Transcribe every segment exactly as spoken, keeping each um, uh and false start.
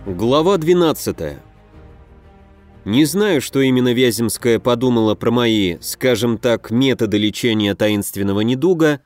Глава двенадцатая. Не знаю, что именно Вяземская подумала про мои, скажем так, методы лечения таинственного недуга,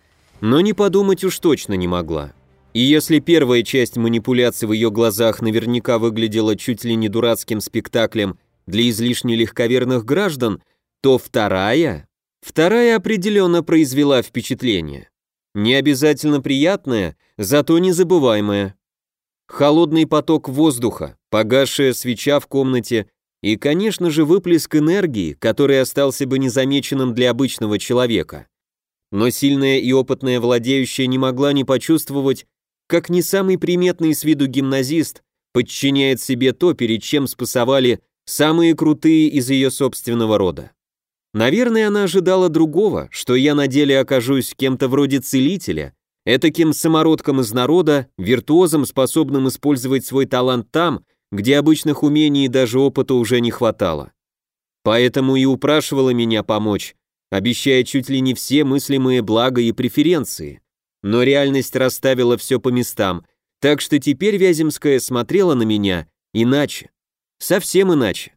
но не подумать уж точно не могла. И если первая часть манипуляций в ее глазах наверняка выглядела чуть ли не дурацким спектаклем для излишне легковерных граждан, то вторая... Вторая определенно произвела впечатление. Не обязательно приятное, зато незабываемое. Холодный поток воздуха, погасшая свеча в комнате и, конечно же, выплеск энергии, который остался бы незамеченным для обычного человека. Но сильная и опытная владеющая не могла не почувствовать, как не самый приметный с виду гимназист подчиняет себе то, перед чем спасовали самые крутые из ее собственного рода. Наверное, она ожидала другого, что я на деле окажусь кем-то вроде целителя, этаким самородком из народа, виртуозом, способным использовать свой талант там, где обычных умений и даже опыта уже не хватало. Поэтому и упрашивала меня помочь, обещая чуть ли не все мыслимые блага и преференции. Но реальность расставила все по местам, так что теперь Вяземская смотрела на меня иначе, совсем иначе.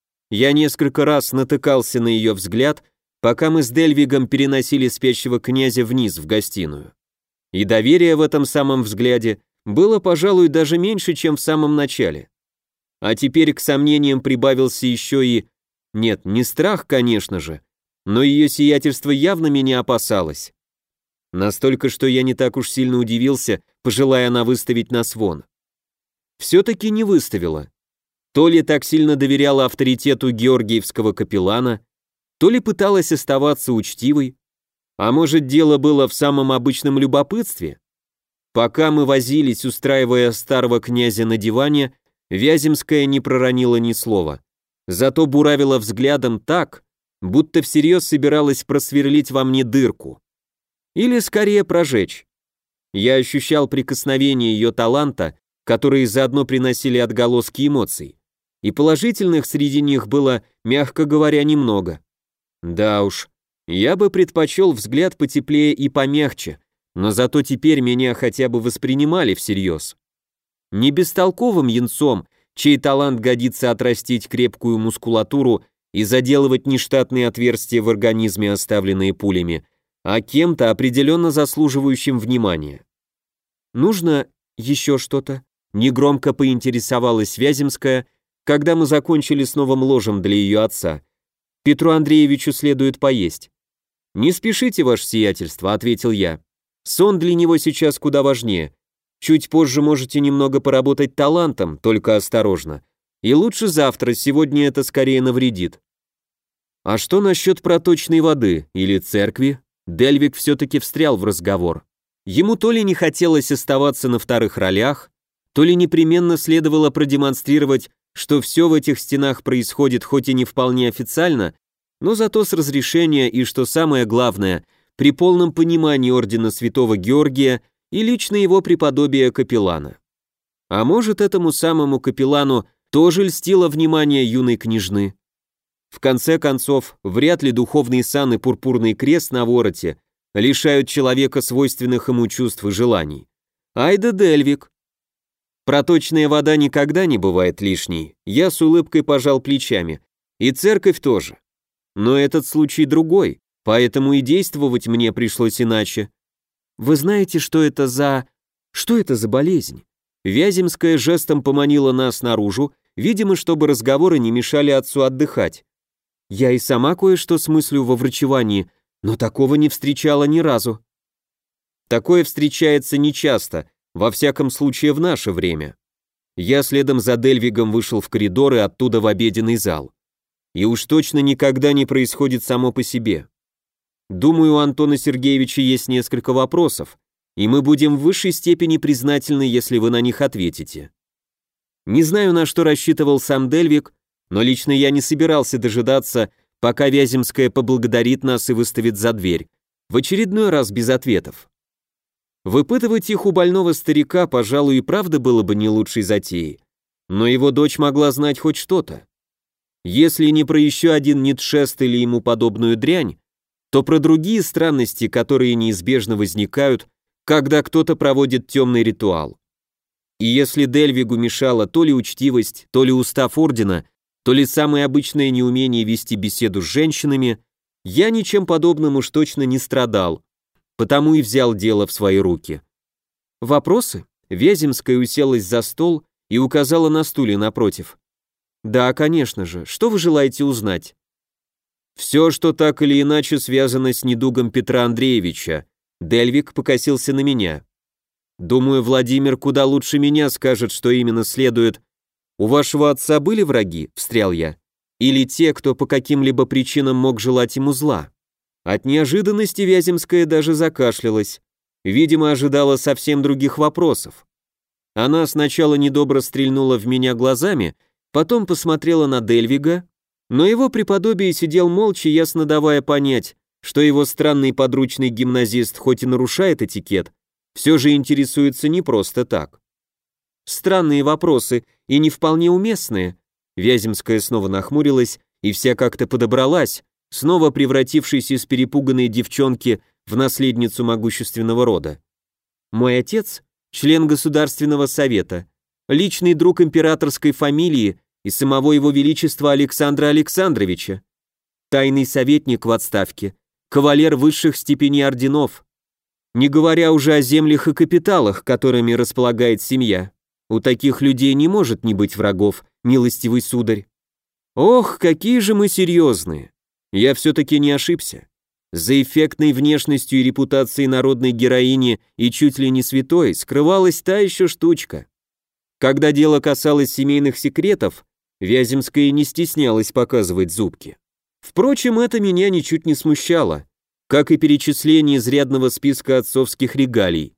Я несколько раз натыкался на ее взгляд, пока мы с Дельвигом переносили спящего князя вниз в гостиную. И доверие в этом самом взгляде было, пожалуй, даже меньше, чем в самом начале. А теперь к сомнениям прибавился еще и... Нет, не страх, конечно же, но ее сиятельство явно меня опасалось. Настолько, что я не так уж сильно удивился, пожелая она выставить нас вон. Все-таки не выставила. То ли так сильно доверяла авторитету георгиевского капеллана, то ли пыталась оставаться учтивой, а может, дело было в самом обычном любопытстве? Пока мы возились, устраивая старого князя на диване, Вяземская не проронила ни слова. Зато буравила взглядом так, будто всерьез собиралась просверлить во мне дырку. Или скорее прожечь. Я ощущал прикосновение ее таланта, которые заодно приносили отголоски эмоций. И положительных среди них было, мягко говоря, немного. Да уж. Я бы предпочел взгляд потеплее и помягче, но зато теперь меня хотя бы воспринимали всерьез. Не бестолковым юнцом, чей талант годится отрастить крепкую мускулатуру и заделывать нештатные отверстия в организме, оставленные пулями, а кем-то определенно заслуживающим внимания. «Нужно еще что-то?» — негромко поинтересовалась Вяземская, когда мы закончили с новым ложем для ее отца. «Петру Андреевичу следует поесть». «Не спешите, ваше сиятельство», — ответил я. «Сон для него сейчас куда важнее. Чуть позже можете немного поработать талантом, только осторожно. И лучше завтра, сегодня это скорее навредит». «А что насчет проточной воды или церкви?» Дельвиг все-таки встрял в разговор. Ему то ли не хотелось оставаться на вторых ролях, то ли непременно следовало продемонстрировать, что все в этих стенах происходит хоть и не вполне официально, но зато с разрешения и, что самое главное, при полном понимании ордена Святого Георгия и лично его преподобия капеллана. А может, этому самому капеллану тоже льстило внимание юной княжны? В конце концов, вряд ли духовный сан и пурпурный крест на вороте лишают человека свойственных ему чувств и желаний. Ай да Дельвиг! Проточная вода никогда не бывает лишней, я с улыбкой пожал плечами, и церковь тоже. Но этот случай другой, поэтому и действовать мне пришлось иначе. Вы знаете, что это за... Что это за болезнь? Вяземская жестом поманила нас наружу, видимо, чтобы разговоры не мешали отцу отдыхать. Я и сама кое-что смыслю во врачевании, но такого не встречала ни разу. Такое встречается нечасто, во всяком случае в наше время. Я следом за Дельвигом вышел в коридор и оттуда в обеденный зал. И уж точно никогда не происходит само по себе. Думаю, у Антона Сергеевича есть несколько вопросов, и мы будем в высшей степени признательны, если вы на них ответите. Не знаю, на что рассчитывал сам Дельвиг, но лично я не собирался дожидаться, пока Вяземская поблагодарит нас и выставит за дверь, в очередной раз без ответов. Выпытывать их у больного старика, пожалуй, и правда было бы не лучшей затеей, но его дочь могла знать хоть что-то. Если не про еще один Ницшест или ему подобную дрянь, то про другие странности, которые неизбежно возникают, когда кто-то проводит темный ритуал. И если Дельвигу мешала то ли учтивость, то ли устав ордена, то ли самое обычное неумение вести беседу с женщинами, я ничем подобным уж точно не страдал, потому и взял дело в свои руки. Вопросы? Вяземская уселась за стол и указала на стуле напротив. Да, конечно же, что вы желаете узнать? Все, что так или иначе связано с недугом Петра Андреевича. Дельвиг покосился на меня. Думаю, Владимир куда лучше меня скажет, что именно следует. У вашего отца были враги, встрял я? Или те, кто по каким-либо причинам мог желать ему зла? От неожиданности Вяземская даже закашлялась. Видимо, ожидала совсем других вопросов. Она сначала недобро стрельнула в меня глазами, потом посмотрела на Дельвига, но его преподобие сидел молча, ясно давая понять, что его странный подручный гимназист хоть и нарушает этикет, все же интересуется не просто так. Странные вопросы и не вполне уместные. Вяземская снова нахмурилась и вся как-то подобралась, снова превратившись из перепуганной девчонки в наследницу могущественного рода. Мой отец – член Государственного совета, личный друг императорской фамилии и самого его величества Александра Александровича, тайный советник в отставке, кавалер высших степеней орденов, не говоря уже о землях и капиталах, которыми располагает семья. У таких людей не может не быть врагов, милостивый сударь. Ох, какие же мы серьезные. Я все-таки не ошибся. За эффектной внешностью и репутацией народной героини и чуть ли не святой скрывалась та еще штучка. Когда дело касалось семейных секретов, Вяземская не стеснялась показывать зубки. Впрочем, это меня ничуть не смущало, как и перечисление изрядного списка отцовских регалий.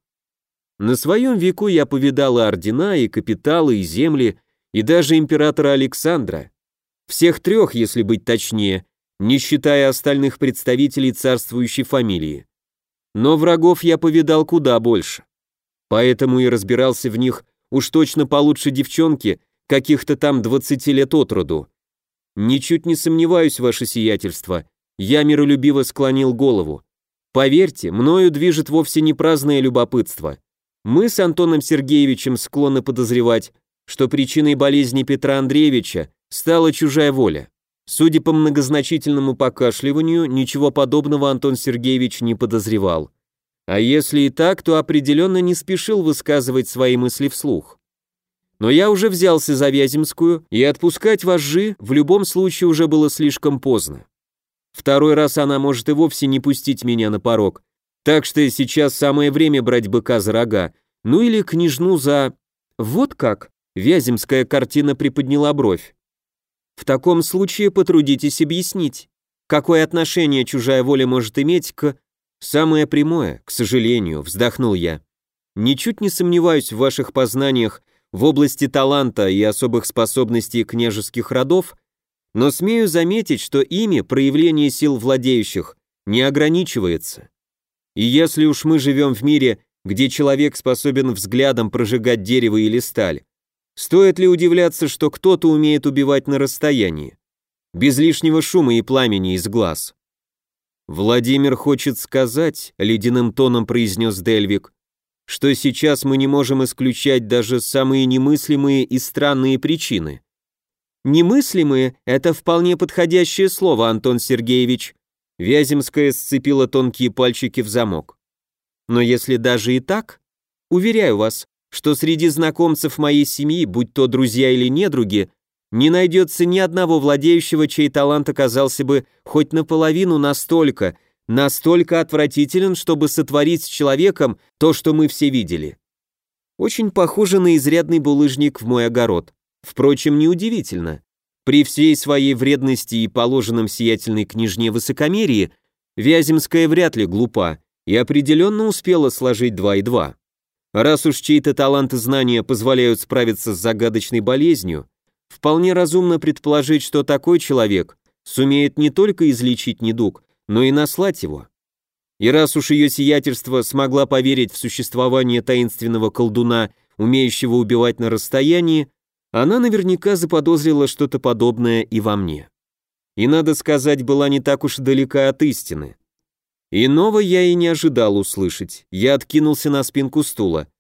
На своем веку я повидал и ордена, и капиталы, и земли, и даже императора Александра. Всех трех, если быть точнее, не считая остальных представителей царствующей фамилии. Но врагов я повидал куда больше. Поэтому и разбирался в них уж точно получше девчонки, каких-то там двадцати лет от роду. Ничуть не сомневаюсь, ваше сиятельство, я миролюбиво склонил голову. Поверьте, мною движет вовсе не праздное любопытство. Мы с Антоном Сергеевичем склонны подозревать, что причиной болезни Петра Андреевича стала чужая воля. Судя по многозначительному покашливанию, ничего подобного Антон Сергеевич не подозревал. А если и так, то определенно не спешил высказывать свои мысли вслух. Но я уже взялся за Вяземскую, и отпускать вожжи в любом случае уже было слишком поздно. Второй раз она может и вовсе не пустить меня на порог, так что сейчас самое время брать быка за рога, ну или княжну за... Вот как? Вяземская картина приподняла бровь. В таком случае потрудитесь объяснить, какое отношение чужая воля может иметь к... Самое прямое, к сожалению, вздохнул я. Ничуть не сомневаюсь в ваших познаниях в области таланта и особых способностей княжеских родов, но смею заметить, что ими проявление сил владеющих не ограничивается. И если уж мы живем в мире, где человек способен взглядом прожигать дерево или сталь, стоит ли удивляться, что кто-то умеет убивать на расстоянии, без лишнего шума и пламени из глаз? Владимир хочет сказать, ледяным тоном произнес Дельвиг, что сейчас мы не можем исключать даже самые немыслимые и странные причины. Немыслимые – это вполне подходящее слово, Антон Сергеевич. Вяземская сцепила тонкие пальчики в замок. Но если даже и так, уверяю вас, что среди знакомцев моей семьи, будь то друзья или недруги, не найдется ни одного владеющего, чей талант оказался бы хоть наполовину настолько, настолько отвратителен, чтобы сотворить с человеком то, что мы все видели. Очень похоже на изрядный булыжник в мой огород. Впрочем, неудивительно. При всей своей вредности и положенном сиятельной княжне высокомерии, Вяземская вряд ли глупа и определенно успела сложить два и два. Раз уж чьи-то талант и знания позволяют справиться с загадочной болезнью, вполне разумно предположить, что такой человек сумеет не только излечить недуг, но и наслать его. И раз уж ее сиятельство смогла поверить в существование таинственного колдуна, умеющего убивать на расстоянии, она наверняка заподозрила что-то подобное и во мне. И, надо сказать, была не так уж далека от истины. Иного я и не ожидал услышать, я откинулся на спинку стула.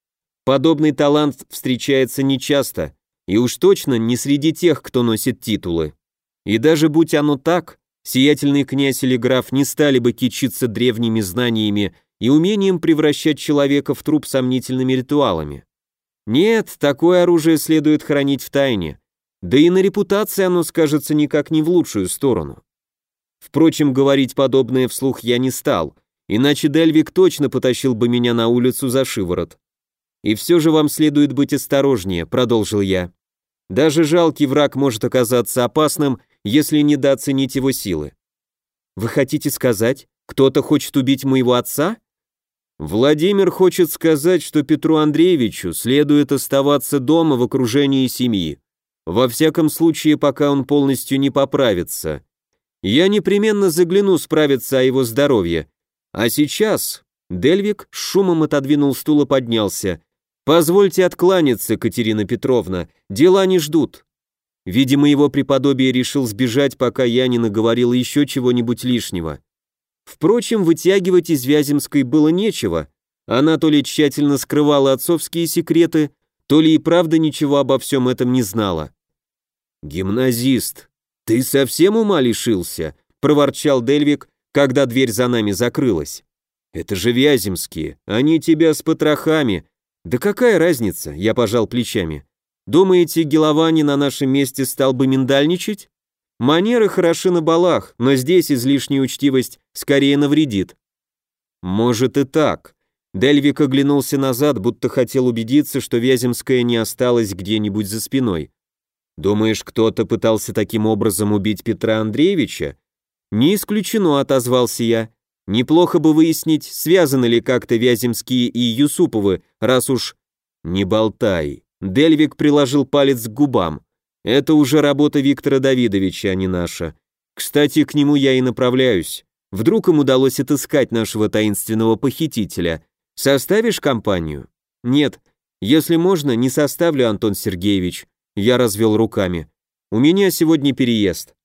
Подобный талант встречается нечасто, и уж точно не среди тех, кто носит титулы. И даже будь оно так, сиятельный князь или граф не стали бы кичиться древними знаниями и умением превращать человека в труп сомнительными ритуалами. Нет, такое оружие следует хранить в тайне, да и на репутации оно скажется никак не в лучшую сторону. Впрочем, говорить подобное вслух я не стал, иначе Дельвик точно потащил бы меня на улицу за шиворот. «И все же вам следует быть осторожнее», — продолжил я. «Даже жалкий враг может оказаться опасным, если недооценить его силы». «Вы хотите сказать, кто-то хочет убить моего отца?» «Владимир хочет сказать, что Петру Андреевичу следует оставаться дома в окружении семьи, во всяком случае, пока он полностью не поправится. Я непременно загляну справиться о его здоровье. А сейчас...» Дельвик с шумом отодвинул стул и поднялся. «Позвольте откланяться, Катерина Петровна, дела не ждут». Видимо, его преподобие решил сбежать, пока я не наговорил еще чего-нибудь лишнего. Впрочем, вытягивать из Вяземской было нечего. Она то ли тщательно скрывала отцовские секреты, то ли и правда ничего обо всем этом не знала. «Гимназист, ты совсем ума лишился?» — проворчал Дельвик, когда дверь за нами закрылась. «Это же Вяземские, они тебя с потрохами». «Да какая разница?» — я пожал плечами. «Думаете, Геловани на нашем месте стал бы миндальничать? Манеры хороши на балах, но здесь излишняя учтивость скорее навредит». «Может и так». Дельвик оглянулся назад, будто хотел убедиться, что Вяземская не осталась где-нибудь за спиной. «Думаешь, кто-то пытался таким образом убить Петра Андреевича?» «Не исключено», — отозвался я. «Неплохо бы выяснить, связаны ли как-то Вяземские и Юсуповы, раз уж...» «Не болтай». Дельвик приложил палец к губам. «Это уже работа Виктора Давидовича, а не наша. Кстати, к нему я и направляюсь. Вдруг им удалось отыскать нашего таинственного похитителя. Составишь компанию?» «Нет. Если можно, не составлю, Антон Сергеевич». Я развел руками. «У меня сегодня переезд».